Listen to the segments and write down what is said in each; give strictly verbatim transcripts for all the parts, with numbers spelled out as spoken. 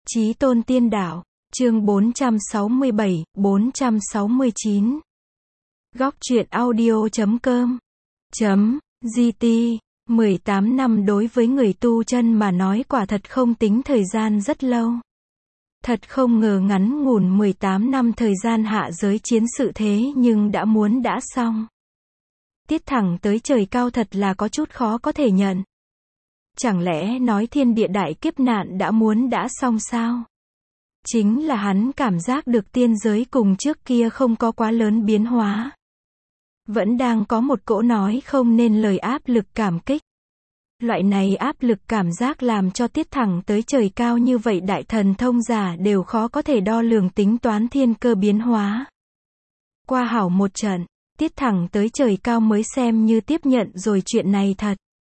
Chí tôn tiên đạo, chương bốn trăm sáu mươi bảy, bốn trăm sáu mươi chín. Góc truyện audio chấm com chấm gt mười tám năm đối với người tu chân mà nói quả thật không tính thời gian rất lâu. Thật không ngờ ngắn ngủn mười tám năm thời gian hạ giới chiến sự thế nhưng đã muốn đã xong. Tiết thẳng tới trời cao thật là có chút khó có thể nhận. Chẳng lẽ nói thiên địa đại kiếp nạn đã muốn đã xong sao? Chính là hắn cảm giác được tiên giới cùng trước kia không có quá lớn biến hóa. Vẫn đang có một cỗ nói không nên lời áp lực cảm kích. Loại này áp lực cảm giác làm cho tiết thẳng tới trời cao như vậy đại thần thông giả đều khó có thể đo lường tính toán thiên cơ biến hóa. Qua hảo một trận, tiết thẳng tới trời cao mới xem như tiếp nhận rồi chuyện này thật.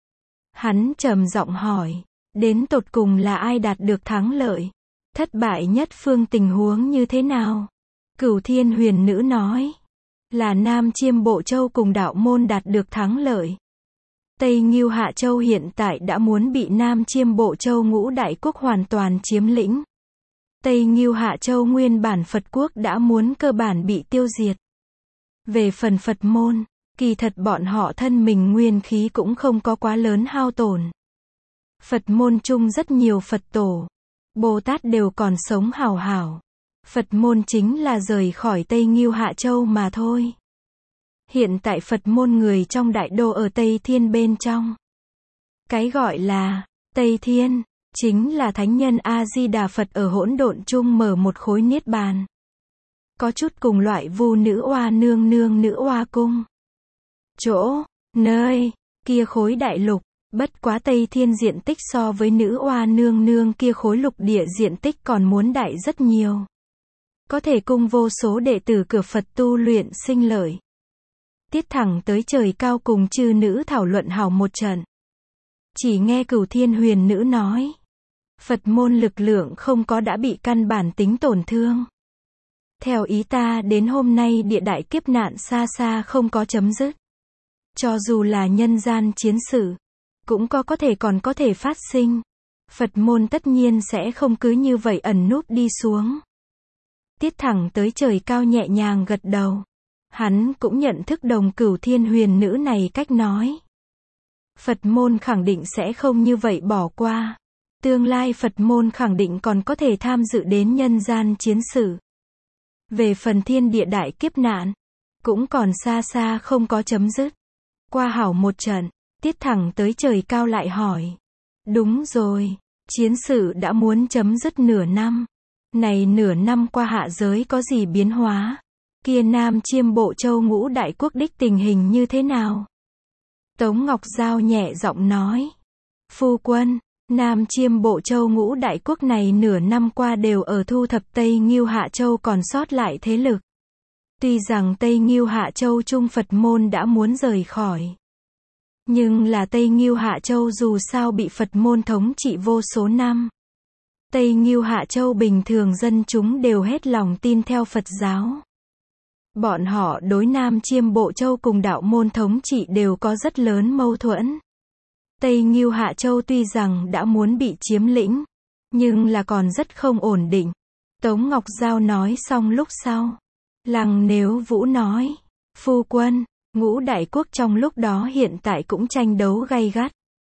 Hắn trầm giọng hỏi, đến tột cùng là ai đạt được thắng lợi? Thất bại nhất phương tình huống như thế nào? Cửu Thiên Huyền Nữ nói, là Nam Chiêm Bộ Châu cùng đạo môn đạt được thắng lợi. Tây Ngưu Hạ Châu hiện tại đã muốn bị Nam Chiêm Bộ Châu ngũ đại quốc hoàn toàn chiếm lĩnh. Tây Ngưu Hạ Châu nguyên bản Phật quốc đã muốn cơ bản bị tiêu diệt. Về phần Phật môn, kỳ thật bọn họ thân mình nguyên khí cũng không có quá lớn hao tổn. Phật môn chung rất nhiều Phật tổ, Bồ Tát đều còn sống hảo hảo. Phật môn chính là rời khỏi Tây Ngưu Hạ Châu mà thôi. Hiện tại Phật môn người trong đại đô ở Tây Thiên bên trong. Cái gọi là Tây Thiên, chính là Thánh nhân A-di-đà Phật ở hỗn độn chung mở một khối niết bàn. Có chút cùng loại Vu Nữ Oa Nương Nương Nữ Oa Cung. Chỗ, nơi, kia khối đại lục, bất quá Tây Thiên diện tích so với Nữ Oa Nương Nương kia khối lục địa diện tích còn muốn đại rất nhiều. Có thể cung vô số đệ tử cửa Phật tu luyện sinh lợi. Tiết thẳng tới trời cao cùng chư nữ thảo luận hào một trận. Chỉ nghe Cửu Thiên Huyền Nữ nói, Phật môn lực lượng không có đã bị căn bản tính tổn thương. Theo ý ta đến hôm nay địa đại kiếp nạn xa xa không có chấm dứt. Cho dù là nhân gian chiến sự, cũng có có thể còn có thể phát sinh. Phật môn tất nhiên sẽ không cứ như vậy ẩn núp đi xuống. Tiết thẳng tới trời cao nhẹ nhàng gật đầu. Hắn cũng nhận thức đồng Cửu Thiên Huyền Nữ này cách nói. Phật môn khẳng định sẽ không như vậy bỏ qua. Tương lai Phật môn khẳng định còn có thể tham dự đến nhân gian chiến sự. Về phần thiên địa đại kiếp nạn, cũng còn xa xa không có chấm dứt. Qua hảo một trận, tiết thẳng tới trời cao lại hỏi. Đúng rồi, chiến sự đã muốn chấm dứt nửa năm. Này nửa năm qua hạ giới có gì biến hóa? Kia Nam Chiêm Bộ Châu ngũ đại quốc đích tình hình như thế nào? Tống Ngọc Giao nhẹ giọng nói. Phu quân, Nam Chiêm Bộ Châu ngũ đại quốc này nửa năm qua đều ở thu thập Tây Ngưu Hạ Châu còn sót lại thế lực. Tuy rằng Tây Ngưu Hạ Châu Trung Phật môn đã muốn rời khỏi. Nhưng là Tây Ngưu Hạ Châu dù sao bị Phật môn thống trị vô số năm. Tây Ngưu Hạ Châu bình thường dân chúng đều hết lòng tin theo Phật giáo. Bọn họ đối Nam Chiêm Bộ Châu cùng đạo môn thống trị đều có rất lớn mâu thuẫn. Tây Ngưu Hạ Châu tuy rằng đã muốn bị chiếm lĩnh, nhưng là còn rất không ổn định. Tống Ngọc Giao nói xong lúc sau. Lăng Nếu Vũ nói, phu quân, ngũ đại quốc trong lúc đó hiện tại cũng tranh đấu gay gắt.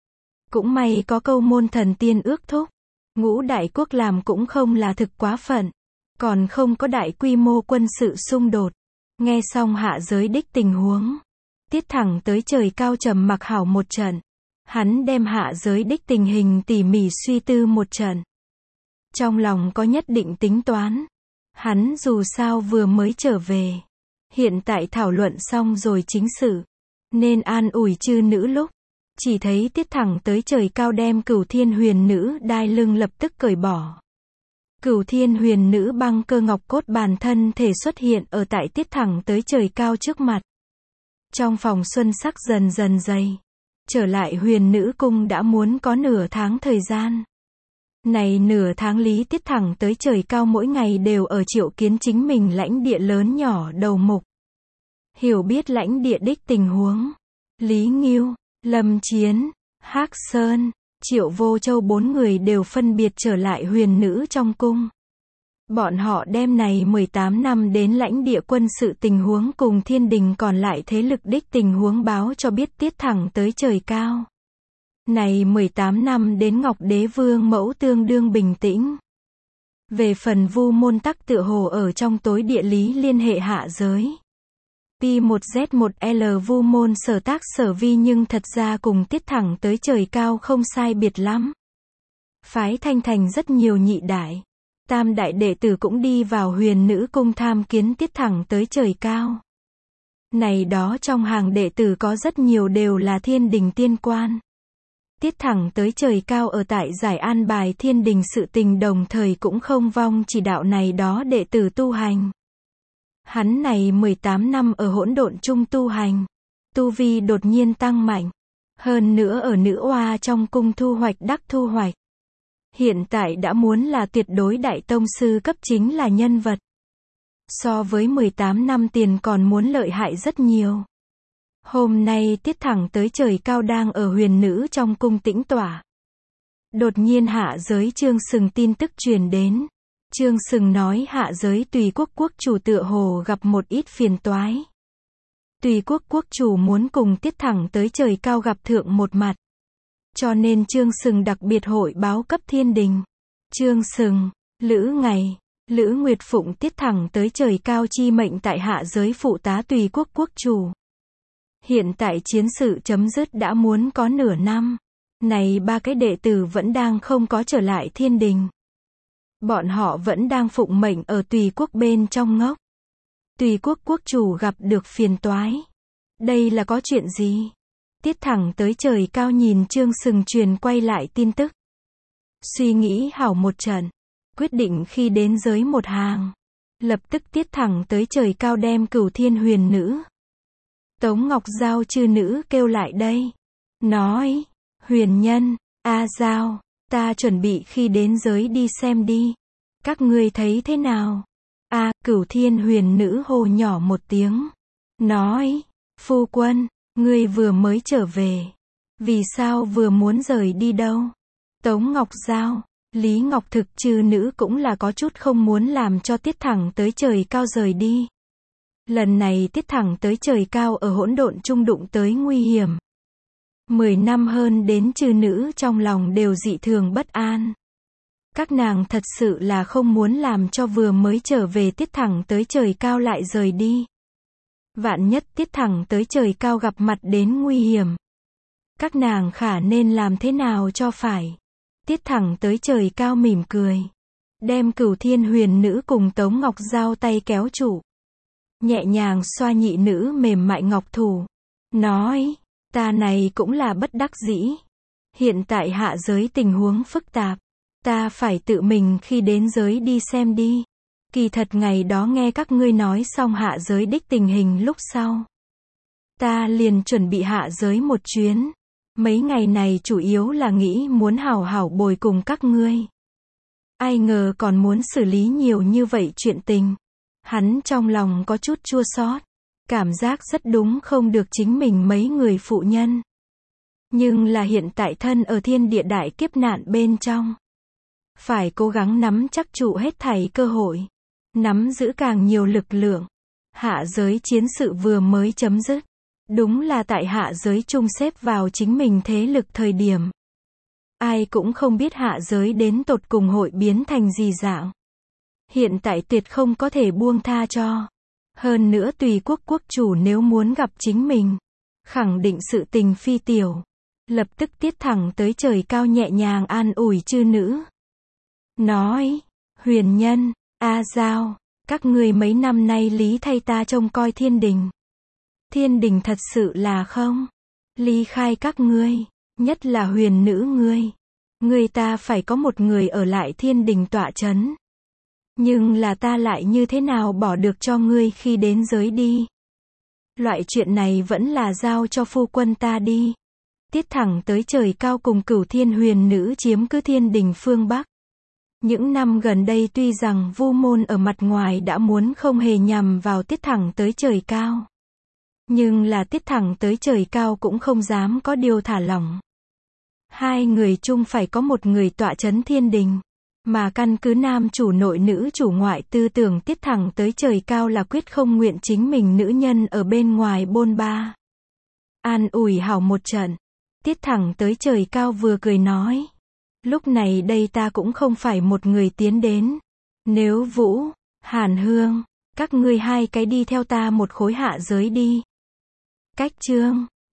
Cũng may có câu môn thần tiên ước thúc. Ngũ đại quốc làm cũng không là thực quá phận. Còn không có đại quy mô quân sự xung đột. Nghe xong hạ giới đích tình huống. Tiết thẳng tới trời cao trầm mặc hảo một trận. Hắn đem hạ giới đích tình hình tỉ mỉ suy tư một trận. Trong lòng có nhất định tính toán. Hắn dù sao vừa mới trở về. Hiện tại thảo luận xong rồi chính sự. Nên an ủi chư nữ lúc. Chỉ thấy tiết thẳng tới trời cao đem Cửu Thiên Huyền Nữ đai lưng lập tức cởi bỏ. Cửu Thiên Huyền Nữ băng cơ ngọc cốt bàn thân thể xuất hiện ở tại tiết thẳng tới trời cao trước mặt. Trong phòng xuân sắc dần dần dày. Trở lại Huyền Nữ cung đã muốn có nửa tháng thời gian. Này nửa tháng Lý tiết thẳng tới trời cao mỗi ngày đều ở triệu kiến chính mình lãnh địa lớn nhỏ đầu mục. Hiểu biết lãnh địa đích tình huống. Lý Ngưu, Lâm Chiến, Hắc Sơn, Triệu Vô Châu bốn người đều phân biệt trở lại huyền nữ trong cung. Bọn họ đem này mười tám năm đến lãnh địa quân sự tình huống cùng thiên đình còn lại thế lực đích tình huống báo cho biết tiết thẳng tới trời cao. Này mười tám năm đến Ngọc Đế Vương mẫu tương đương bình tĩnh. Về phần Vu Môn tắc tựa hồ ở trong tối địa lý liên hệ hạ giới. Pi một Z một L Vu Môn sở tác sở vi nhưng thật ra cùng tiết thẳng tới trời cao không sai biệt lắm. Phái Thanh Thành rất nhiều nhị đại. Tam đại đệ tử cũng đi vào huyền nữ cung tham kiến tiết thẳng tới trời cao. Này đó trong hàng đệ tử có rất nhiều đều là thiên đình tiên quan. Tiết thẳng tới trời cao ở tại giải an bài thiên đình sự tình đồng thời cũng không vong chỉ đạo này đó đệ tử tu hành. Hắn này mười tám năm ở hỗn độn chung tu hành. Tu vi đột nhiên tăng mạnh. Hơn nữa ở nữ oa trong cung thu hoạch đắc thu hoạch. Hiện tại đã muốn là tuyệt đối đại tông sư cấp chính là nhân vật. So với mười tám năm tiền còn muốn lợi hại rất nhiều. Hôm nay tiết thẳng tới trời cao đang ở huyền nữ trong cung tĩnh tỏa. Đột nhiên hạ giới Trương Sừng tin tức truyền đến. Trương Sừng nói hạ giới Tùy Quốc quốc chủ tựa hồ gặp một ít phiền toái. Tùy Quốc quốc chủ muốn cùng tiết thẳng tới trời cao gặp thượng một mặt. Cho nên Trương Sừng đặc biệt hội báo cấp thiên đình. Trương Sừng, Lữ Ngày, Lữ Nguyệt Phụng tiết thẳng tới trời cao chi mệnh tại hạ giới phụ tá Tùy Quốc quốc chủ. Hiện tại chiến sự chấm dứt đã muốn có nửa năm. Này ba cái đệ tử vẫn đang không có trở lại thiên đình. Bọn họ vẫn đang phụng mệnh ở Tùy Quốc bên trong ngốc. Tùy Quốc quốc chủ gặp được phiền toái. Đây là có chuyện gì? Tiết thẳng tới trời cao nhìn Trương Sừng truyền quay lại tin tức. Suy nghĩ hảo một trận. Quyết định khi đến giới một hàng. Lập tức tiết thẳng tới trời cao đem Cửu Thiên huyền nữ. Tống Ngọc Giao chư nữ kêu lại đây. Nói, huyền nhân, A Giao, ta chuẩn bị khi đến giới đi xem đi. Các ngươi thấy thế nào? A, Cửu Thiên huyền nữ hô nhỏ một tiếng. Nói, phu quân, ngươi vừa mới trở về. Vì sao vừa muốn rời đi đâu? Tống Ngọc Giao, Lý Ngọc Thực chư nữ cũng là có chút không muốn làm cho tiết thẳng tới trời cao rời đi. Lần này tiết thẳng tới trời cao ở hỗn độn chung đụng tới nguy hiểm. Mười năm hơn đến chư nữ trong lòng đều dị thường bất an. Các nàng thật sự là không muốn làm cho vừa mới trở về tiết thẳng tới trời cao lại rời đi. Vạn nhất tiết thẳng tới trời cao gặp mặt đến nguy hiểm. Các nàng khả nên làm thế nào cho phải. Tiết thẳng tới trời cao mỉm cười. Đem Cửu Thiên huyền nữ cùng Tống Ngọc Giao tay kéo trụ. Nhẹ nhàng xoa nhị nữ mềm mại ngọc thủ. Nói, ta này cũng là bất đắc dĩ. Hiện tại hạ giới tình huống phức tạp. Ta phải tự mình khi đến giới đi xem đi. Kỳ thật ngày đó nghe các ngươi nói xong hạ giới đích tình hình lúc sau. Ta liền chuẩn bị hạ giới một chuyến. Mấy ngày này chủ yếu là nghĩ muốn hảo hảo bồi cùng các ngươi. Ai ngờ còn muốn xử lý nhiều như vậy chuyện tình. Hắn trong lòng có chút chua xót. Cảm giác rất đúng không được chính mình mấy người phụ nhân. Nhưng là hiện tại thân ở thiên địa đại kiếp nạn bên trong. Phải cố gắng nắm chắc trụ hết thảy cơ hội. Nắm giữ càng nhiều lực lượng. Hạ giới chiến sự vừa mới chấm dứt. Đúng là tại hạ giới chung xếp vào chính mình thế lực thời điểm. Ai cũng không biết hạ giới đến tột cùng hội biến thành gì dạng. Hiện tại tuyệt không có thể buông tha cho. Hơn nữa Tùy Quốc quốc chủ nếu muốn gặp chính mình. Khẳng định sự tình phi tiểu. Lập tức tiết thẳng tới trời cao nhẹ nhàng an ủi chư nữ. Nói, huyền nhân, A Giao, các ngươi mấy năm nay lý thay ta trông coi thiên đình. Thiên đình thật sự là không ly khai các ngươi, nhất là huyền nữ ngươi. Ngươi ta phải có một người ở lại thiên đình tọa chấn. Nhưng là ta lại như thế nào bỏ được cho ngươi khi đến giới đi. Loại chuyện này vẫn là giao cho phu quân ta đi. Tiết thẳng tới trời cao cùng Cửu Thiên huyền nữ chiếm cứ thiên đình phương Bắc. Những năm gần đây tuy rằng Vu Môn ở mặt ngoài đã muốn không hề nhằm vào tiết thẳng tới trời cao. Nhưng là tiết thẳng tới trời cao cũng không dám có điều thả lỏng. Hai người chung phải có một người tọa chấn thiên đình. Mà căn cứ nam chủ nội nữ chủ ngoại tư tưởng tiết thẳng tới trời cao là quyết không nguyện chính mình nữ nhân ở bên ngoài bôn ba. An ủi hảo một trận. Tiết thẳng tới trời cao vừa cười nói. Lúc này đây ta cũng không phải một người tiến đến. Nếu Vũ, Hàn Hương, các ngươi hai cái đi theo ta một khối hạ giới đi. Cách chương